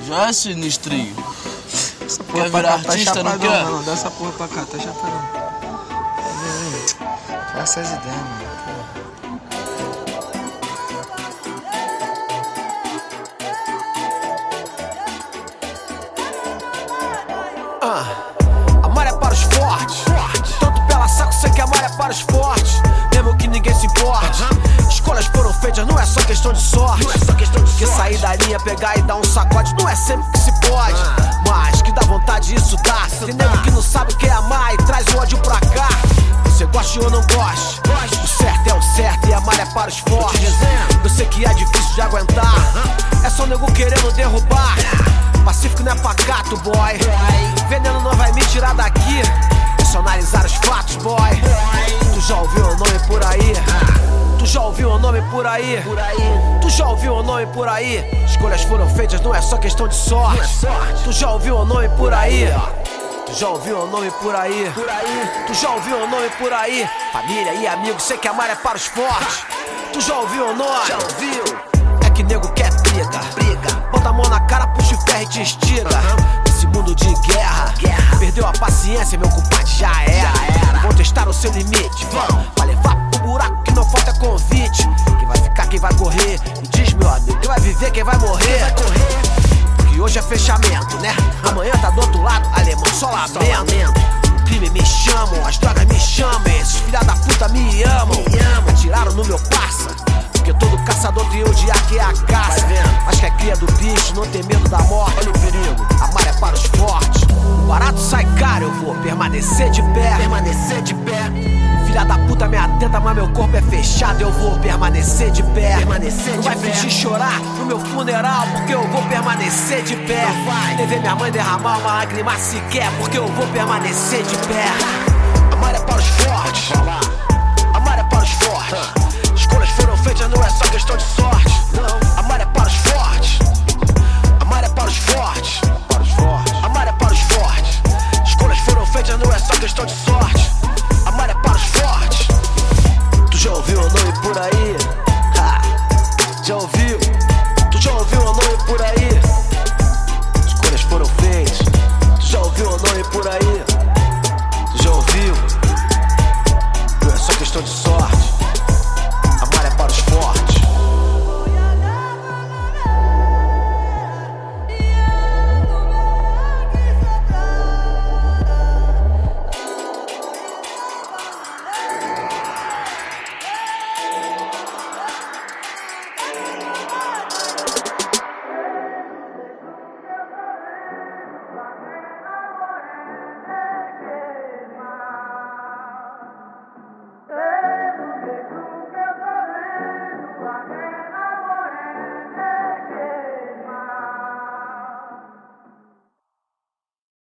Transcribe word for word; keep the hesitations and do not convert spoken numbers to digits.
Já é sinistrinho. Essa porra Quer pra virar cá, artista, tá não chapadão, quer? mano. Dá essa porra pra cá, tá chapadão. Faça essas ideias, mano. Ah, amar é para os fortes. Tanto pela saco, sei que amar é para os fortes. Mesmo que ninguém se importe. Escolhas foram feitas, não é só questão de sorte. Não é só questão de que sair da linha, pegar e dar um sacode. Não é sempre que se pode, mas que dá vontade, isso dá. Tem nego que não sabe o que é amar e traz o ódio pra cá. Você goste ou não goste, o certo é o certo e amar é para os fortes. Eu sei que é difícil de aguentar, é só nego querendo derrubar. Pacífico não é pacato, boy. Veneno não vai me tirar daqui. É só analisar os fatos, boy. Tu já ouviu o nome por aí? Tu já ouviu o nome por aí? Tu já ouviu o nome por aí? Escolhas foram feitas, não é só questão de sorte. Tu já ouviu o nome por aí? Tu já ouviu o nome por aí? Tu já ouviu o nome por aí? Família e amigos, sei que amar é para os fortes. Tu já ouviu o nome? Já ouviu? É que nego quer briga, briga. Bota a mão na cara, puxa o ferro e te estiga. Nesse mundo de guerra, perdeu a paciência, meu compadre já era. Vão testar o seu limite, vão pra levar pro buraco que não falta convite. Quem vai ficar, quem vai correr? Me diz, meu amigo, quem vai viver, quem vai morrer? Que hoje é fechamento, né? Amanhã tá do outro lado, alemão, só lamento. O crime me chamam, as drogas me chamam. Esses filha da puta me amam. Atiraram no meu parça, porque todo caçador tem o dia que é a caça. Mas que é cria do bicho, não tem medo da morte. Olha o perigo, amar é para os fortes. O barato sai caro, eu vou permanecer de pé. Permanecer de pé. Filha da puta me atenta, mas meu corpo é fechado. Eu vou permanecer de pé. Permanecer não vai fingir chorar no meu funeral, porque eu vou permanecer de pé. Nem ver minha mãe derramar uma lágrima sequer, porque eu vou permanecer de pé. Amar é para os fortes. Amar é para os fortes. Escolhas foram feitas, não é só questão de sorte. Não.